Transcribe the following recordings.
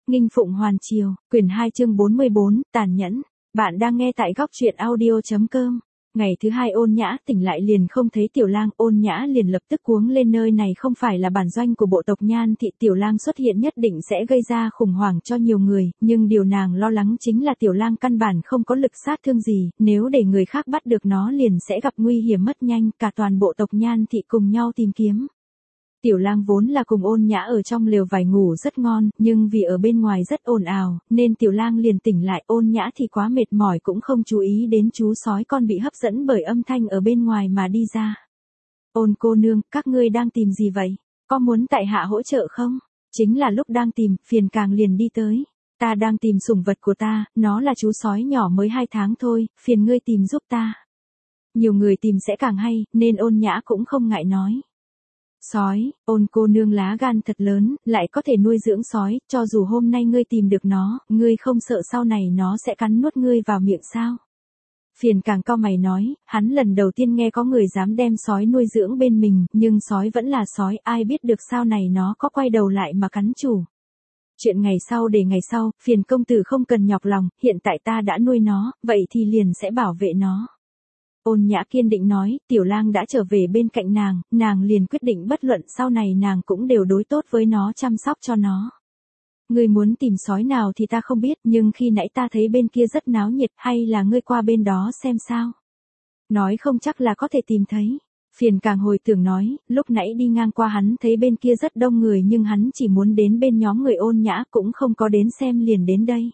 Nghinh Phụng Hoàn Triều, quyển 2 chương 44, tàn nhẫn. Bạn đang nghe tại góc truyện audio.com. Ngày thứ hai Ôn Nhã tỉnh lại liền không thấy Tiểu Lang, Ôn Nhã liền lập tức cuống lên, nơi này không phải là bản doanh của bộ tộc Nhan thị, Tiểu Lang xuất hiện nhất định sẽ gây ra khủng hoảng cho nhiều người, nhưng điều nàng lo lắng chính là Tiểu Lang căn bản không có lực sát thương gì, nếu để người khác bắt được nó liền sẽ gặp nguy hiểm mất nhanh, cả toàn bộ tộc Nhan thị cùng nhau tìm kiếm. Tiểu Lang vốn là cùng Ôn Nhã ở trong lều vải ngủ rất ngon, nhưng vì ở bên ngoài rất ồn ào, nên Tiểu Lang liền tỉnh lại, Ôn Nhã thì quá mệt mỏi cũng không chú ý đến chú sói con bị hấp dẫn bởi âm thanh ở bên ngoài mà đi ra. Ôn cô nương, các ngươi đang tìm gì vậy? Có muốn tại hạ hỗ trợ không? Chính là lúc đang tìm, Phiền Càng liền đi tới. Ta đang tìm sủng vật của ta, nó là chú sói nhỏ mới 2 tháng thôi, phiền ngươi tìm giúp ta. Nhiều người tìm sẽ càng hay, nên Ôn Nhã cũng không ngại nói. Sói, Ôn cô nương lá gan thật lớn, lại có thể nuôi dưỡng sói, cho dù hôm nay ngươi tìm được nó, ngươi không sợ sau này nó sẽ cắn nuốt ngươi vào miệng sao? Phiền Càng cau mày nói, hắn lần đầu tiên nghe có người dám đem sói nuôi dưỡng bên mình, nhưng sói vẫn là sói, ai biết được sau này nó có quay đầu lại mà cắn chủ. Chuyện ngày sau để ngày sau, Phiền công tử không cần nhọc lòng, hiện tại ta đã nuôi nó, vậy thì liền sẽ bảo vệ nó. Ôn Nhã kiên định nói, Tiểu Lang đã trở về bên cạnh nàng liền quyết định bất luận sau này nàng cũng đều đối tốt với nó, chăm sóc cho nó. Ngươi muốn tìm sói nào thì ta không biết, nhưng khi nãy ta thấy bên kia rất náo nhiệt, hay là ngươi qua bên đó xem sao? Nói không chắc là có thể tìm thấy. Phiền Càng hồi tưởng nói, lúc nãy đi ngang qua hắn thấy bên kia rất đông người nhưng hắn chỉ muốn đến bên nhóm người Ôn Nhã, cũng không có đến xem liền đến đây.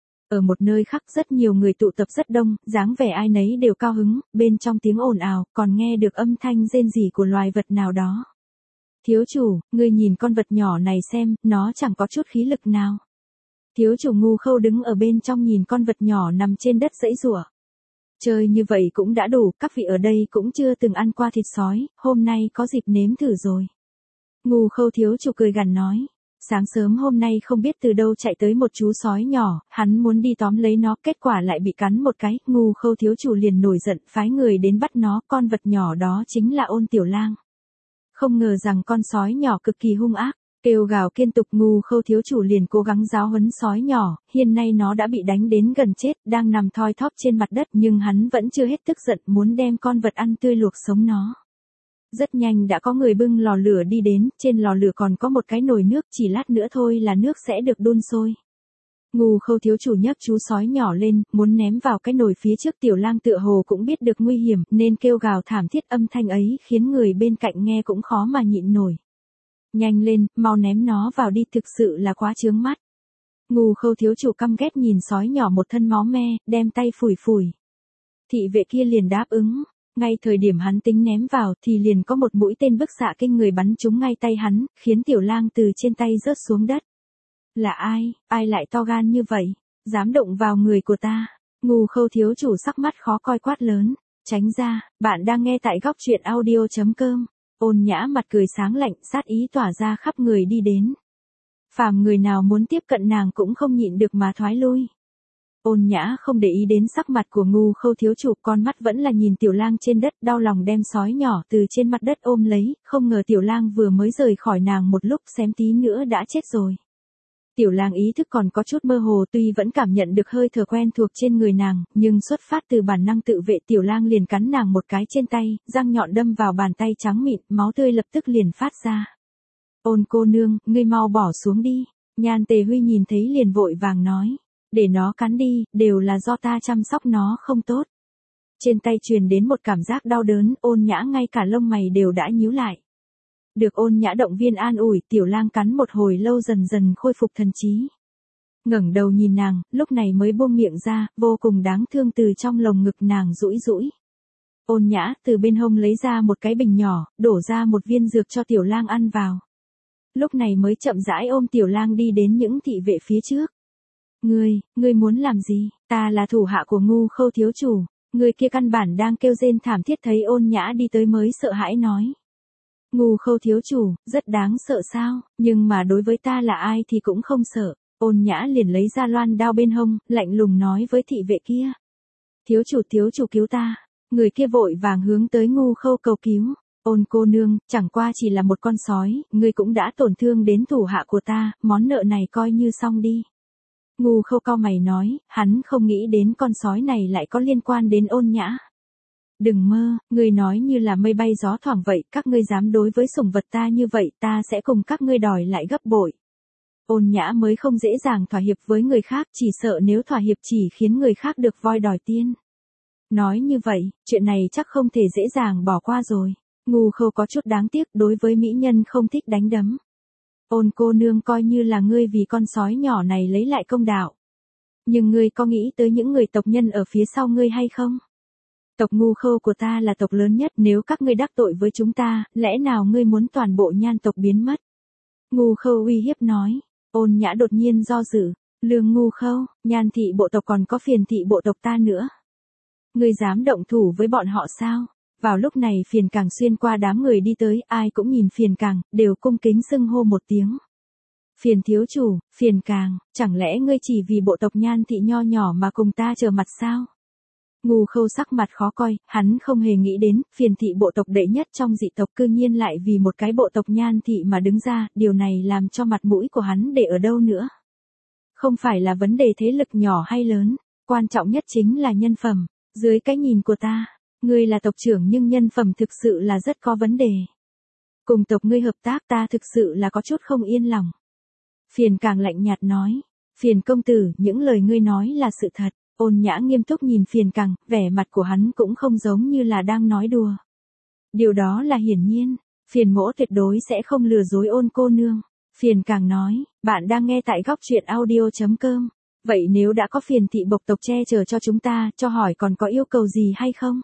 Ở một nơi khác rất nhiều người tụ tập rất đông, dáng vẻ ai nấy đều cao hứng, bên trong tiếng ồn ào, còn nghe được âm thanh rên rỉ của loài vật nào đó. Thiếu chủ, ngươi nhìn con vật nhỏ này xem, nó chẳng có chút khí lực nào. Thiếu chủ Ngu Khâu đứng ở bên trong nhìn con vật nhỏ nằm trên đất giãy giụa. Chơi như vậy cũng đã đủ, các vị ở đây cũng chưa từng ăn qua thịt sói, hôm nay có dịp nếm thử rồi. Ngu Khâu thiếu chủ cười gằn nói. Sáng sớm hôm nay không biết từ đâu chạy tới một chú sói nhỏ, hắn muốn đi tóm lấy nó, kết quả lại bị cắn một cái, Ngu Khâu thiếu chủ liền nổi giận, phái người đến bắt nó, con vật nhỏ đó chính là Ôn Tiểu Lang. Không ngờ rằng con sói nhỏ cực kỳ hung ác, kêu gào liên tục, Ngu Khâu thiếu chủ liền cố gắng giáo huấn sói nhỏ, hiện nay nó đã bị đánh đến gần chết, đang nằm thoi thóp trên mặt đất, nhưng hắn vẫn chưa hết tức giận, muốn đem con vật ăn tươi luộc sống nó. Rất nhanh đã có người bưng lò lửa đi đến, trên lò lửa còn có một cái nồi nước, chỉ lát nữa thôi là nước sẽ được đun sôi. Ngu Khâu thiếu chủ nhấc chú sói nhỏ lên, muốn ném vào cái nồi phía trước, Tiểu Lang tựa hồ cũng biết được nguy hiểm, nên kêu gào thảm thiết, âm thanh ấy khiến người bên cạnh nghe cũng khó mà nhịn nổi. Nhanh lên, mau ném nó vào đi, thực sự là quá chướng mắt. Ngu Khâu thiếu chủ căm ghét nhìn sói nhỏ một thân máu me, đem tay phủi phủi. Thị vệ kia liền đáp ứng. Ngay thời điểm hắn tính ném vào thì liền có một mũi tên bức xạ kinh người bắn trúng ngay tay hắn, khiến Tiểu Lang từ trên tay rớt xuống đất. Là ai lại to gan như vậy, dám động vào người của ta? Ngu Khâu thiếu chủ sắc mắt khó coi quát lớn, tránh ra, bạn đang nghe tại góc truyện audio.com. Ôn Nhã mặt cười sáng lạnh, sát ý tỏa ra khắp người đi đến. Phàm người nào muốn tiếp cận nàng cũng không nhịn được mà thoái lui. Ôn Nhã không để ý đến sắc mặt của Ngu Khâu thiếu chủ, con mắt vẫn là nhìn Tiểu Lang trên đất, đau lòng đem sói nhỏ từ trên mặt đất ôm lấy, không ngờ Tiểu Lang vừa mới rời khỏi nàng một lúc, xém tí nữa đã chết rồi. Tiểu Lang ý thức còn có chút mơ hồ, tuy vẫn cảm nhận được hơi thở quen thuộc trên người nàng, nhưng xuất phát từ bản năng tự vệ, Tiểu Lang liền cắn nàng một cái trên tay, răng nhọn đâm vào bàn tay trắng mịn, máu tươi lập tức liền phát ra. Ôn cô nương, ngươi mau bỏ xuống đi. Nhan Tề Huy nhìn thấy liền vội vàng nói. Để nó cắn đi, đều là do ta chăm sóc nó không tốt. Trên tay truyền đến một cảm giác đau đớn, Ôn Nhã ngay cả lông mày đều đã nhíu lại. Được Ôn Nhã động viên an ủi, Tiểu Lang cắn một hồi lâu dần dần khôi phục thần trí. Ngẩng đầu nhìn nàng, lúc này mới buông miệng ra, vô cùng đáng thương từ trong lồng ngực nàng rũi rũi. Ôn Nhã từ bên hông lấy ra một cái bình nhỏ, đổ ra một viên dược cho Tiểu Lang ăn vào. Lúc này mới chậm rãi ôm Tiểu Lang đi đến những thị vệ phía trước. Ngươi muốn làm gì? Ta là thủ hạ của Ngu Khâu thiếu chủ. Người kia căn bản đang kêu rên thảm thiết, thấy Ôn Nhã đi tới mới sợ hãi nói. Ngu Khâu thiếu chủ, rất đáng sợ sao, nhưng mà đối với ta là ai thì cũng không sợ. Ôn Nhã liền lấy ra loan đao bên hông, lạnh lùng nói với thị vệ kia. Thiếu chủ cứu ta. Người kia vội vàng hướng tới Ngu Khâu cầu cứu. Ôn cô nương, chẳng qua chỉ là một con sói, ngươi cũng đã tổn thương đến thủ hạ của ta, món nợ này coi như xong đi. Ngu Khâu cau mày nói, hắn không nghĩ đến con sói này lại có liên quan đến Ôn Nhã. Đừng mơ, ngươi nói như là mây bay gió thoảng vậy, các ngươi dám đối với sủng vật ta như vậy, ta sẽ cùng các ngươi đòi lại gấp bội. Ôn Nhã mới không dễ dàng thỏa hiệp với người khác, chỉ sợ nếu thỏa hiệp chỉ khiến người khác được voi đòi tiên. Nói như vậy, chuyện này chắc không thể dễ dàng bỏ qua rồi. Ngu Khâu có chút đáng tiếc, đối với mỹ nhân không thích đánh đấm. Ôn cô nương, coi như là ngươi vì con sói nhỏ này lấy lại công đạo. Nhưng ngươi có nghĩ tới những người tộc nhân ở phía sau ngươi hay không? Tộc Ngu Khâu của ta là tộc lớn nhất, nếu các ngươi đắc tội với chúng ta, lẽ nào ngươi muốn toàn bộ Nhan tộc biến mất? Ngu Khâu uy hiếp nói. Ôn Nhã đột nhiên do dự. Lương Ngu Khâu, Nhan thị bộ tộc còn có Phiền thị bộ tộc ta nữa. Ngươi dám động thủ với bọn họ sao? Vào lúc này Phiền Càng xuyên qua đám người đi tới, ai cũng nhìn Phiền Càng, đều cung kính xưng hô một tiếng. Phiền thiếu chủ, Phiền Càng, chẳng lẽ ngươi chỉ vì bộ tộc Nhan thị nho nhỏ mà cùng ta trở mặt sao? Ngu Khâu sắc mặt khó coi, hắn không hề nghĩ đến, Phiền thị bộ tộc đệ nhất trong dị tộc cư nhiên lại vì một cái bộ tộc Nhan thị mà đứng ra, điều này làm cho mặt mũi của hắn để ở đâu nữa. Không phải là vấn đề thế lực nhỏ hay lớn, quan trọng nhất chính là nhân phẩm, dưới cái nhìn của ta, ngươi là tộc trưởng nhưng nhân phẩm thực sự là rất có vấn đề. Cùng tộc ngươi hợp tác ta thực sự là có chút không yên lòng. Phiền Càng lạnh nhạt nói, Phiền công tử, những lời ngươi nói là sự thật. Ôn Nhã nghiêm túc nhìn Phiền Càng, vẻ mặt của hắn cũng không giống như là đang nói đùa. Điều đó là hiển nhiên, Phiền mỗ tuyệt đối sẽ không lừa dối Ôn cô nương. Phiền Càng nói, bạn đang nghe tại góc truyện audio.com. Vậy nếu đã có Phiền thị bộc tộc che chở cho chúng ta, cho hỏi còn có yêu cầu gì hay không?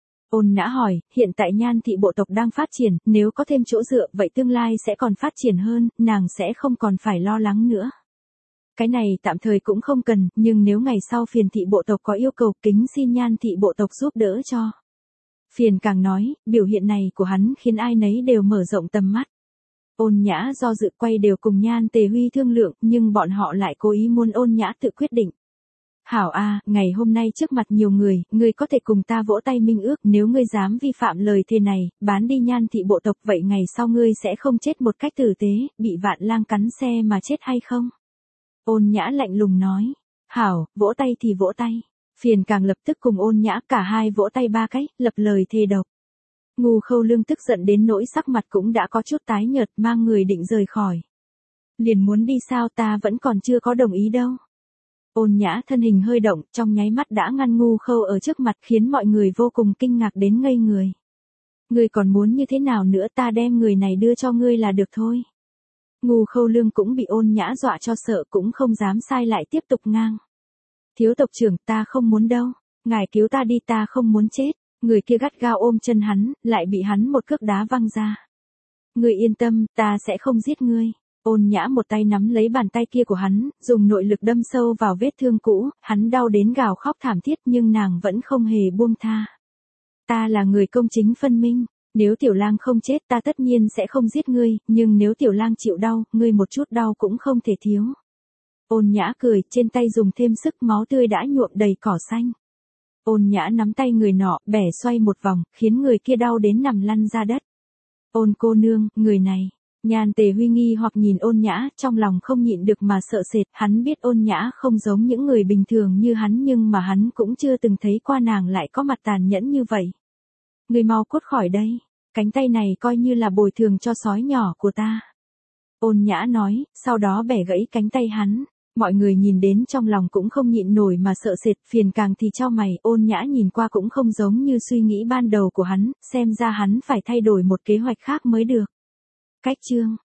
Ôn Nhã hỏi, hiện tại Nhan thị bộ tộc đang phát triển, nếu có thêm chỗ dựa, vậy tương lai sẽ còn phát triển hơn, nàng sẽ không còn phải lo lắng nữa. Cái này tạm thời cũng không cần, nhưng nếu ngày sau Phiền thị bộ tộc có yêu cầu, kính xin Nhan thị bộ tộc giúp đỡ cho. Phiền Càng nói, biểu hiện này của hắn khiến ai nấy đều mở rộng tầm mắt. Ôn Nhã do dự quay đều cùng Nhan Tề Huy thương lượng, nhưng bọn họ lại cố ý muốn Ôn Nhã tự quyết định. Hảo a, ngày hôm nay trước mặt nhiều người, ngươi có thể cùng ta vỗ tay minh ước, nếu ngươi dám vi phạm lời thề này, bán đi Nhan thị bộ tộc, vậy ngày sau ngươi sẽ không chết một cách tử tế, bị Vạn Lang cắn xe mà chết hay không? Ôn Nhã lạnh lùng nói. Hảo, vỗ tay thì vỗ tay. Phiền Càng lập tức cùng Ôn Nhã cả hai vỗ tay ba cái, lập lời thề độc. Ngu Khâu Lương tức giận đến nỗi sắc mặt cũng đã có chút tái nhợt, mang người định rời khỏi. Liền muốn đi sao, ta vẫn còn chưa có đồng ý đâu. Ôn Nhã thân hình hơi động, trong nháy mắt đã ngăn Ngu Khâu ở trước mặt, khiến mọi người vô cùng kinh ngạc đến ngây người. Ngươi còn muốn như thế nào nữa, ta đem người này đưa cho ngươi là được thôi. Ngu Khâu Lương cũng bị Ôn Nhã dọa cho sợ, cũng không dám sai lại tiếp tục ngang. Thiếu tộc trưởng, ta không muốn đâu. Ngài cứu ta đi, ta không muốn chết. Người kia gắt gao ôm chân hắn, lại bị hắn một cước đá văng ra. Ngươi yên tâm, ta sẽ không giết ngươi. Ôn Nhã một tay nắm lấy bàn tay kia của hắn, dùng nội lực đâm sâu vào vết thương cũ, hắn đau đến gào khóc thảm thiết nhưng nàng vẫn không hề buông tha. Ta là người công chính phân minh. Nếu Tiểu Lang không chết ta tất nhiên sẽ không giết ngươi, nhưng nếu Tiểu Lang chịu đau, ngươi một chút đau cũng không thể thiếu. Ôn Nhã cười, trên tay dùng thêm sức, máu tươi đã nhuộm đầy cỏ xanh. Ôn Nhã nắm tay người nọ, bẻ xoay một vòng, khiến người kia đau đến nằm lăn ra đất. Ôn cô nương, người này. Nhan Tề Huy nghi hoặc nhìn Ôn Nhã, trong lòng không nhịn được mà sợ sệt, hắn biết Ôn Nhã không giống những người bình thường như hắn nhưng mà hắn cũng chưa từng thấy qua nàng lại có mặt tàn nhẫn như vậy. Ngươi mau cút khỏi đây, cánh tay này coi như là bồi thường cho sói nhỏ của ta. Ôn Nhã nói, sau đó bẻ gãy cánh tay hắn. Mọi người nhìn đến trong lòng cũng không nhịn nổi mà sợ sệt, Phiền Càng thì chau mày, Ôn Nhã nhìn qua cũng không giống như suy nghĩ ban đầu của hắn, xem ra hắn phải thay đổi một kế hoạch khác mới được. Cách chương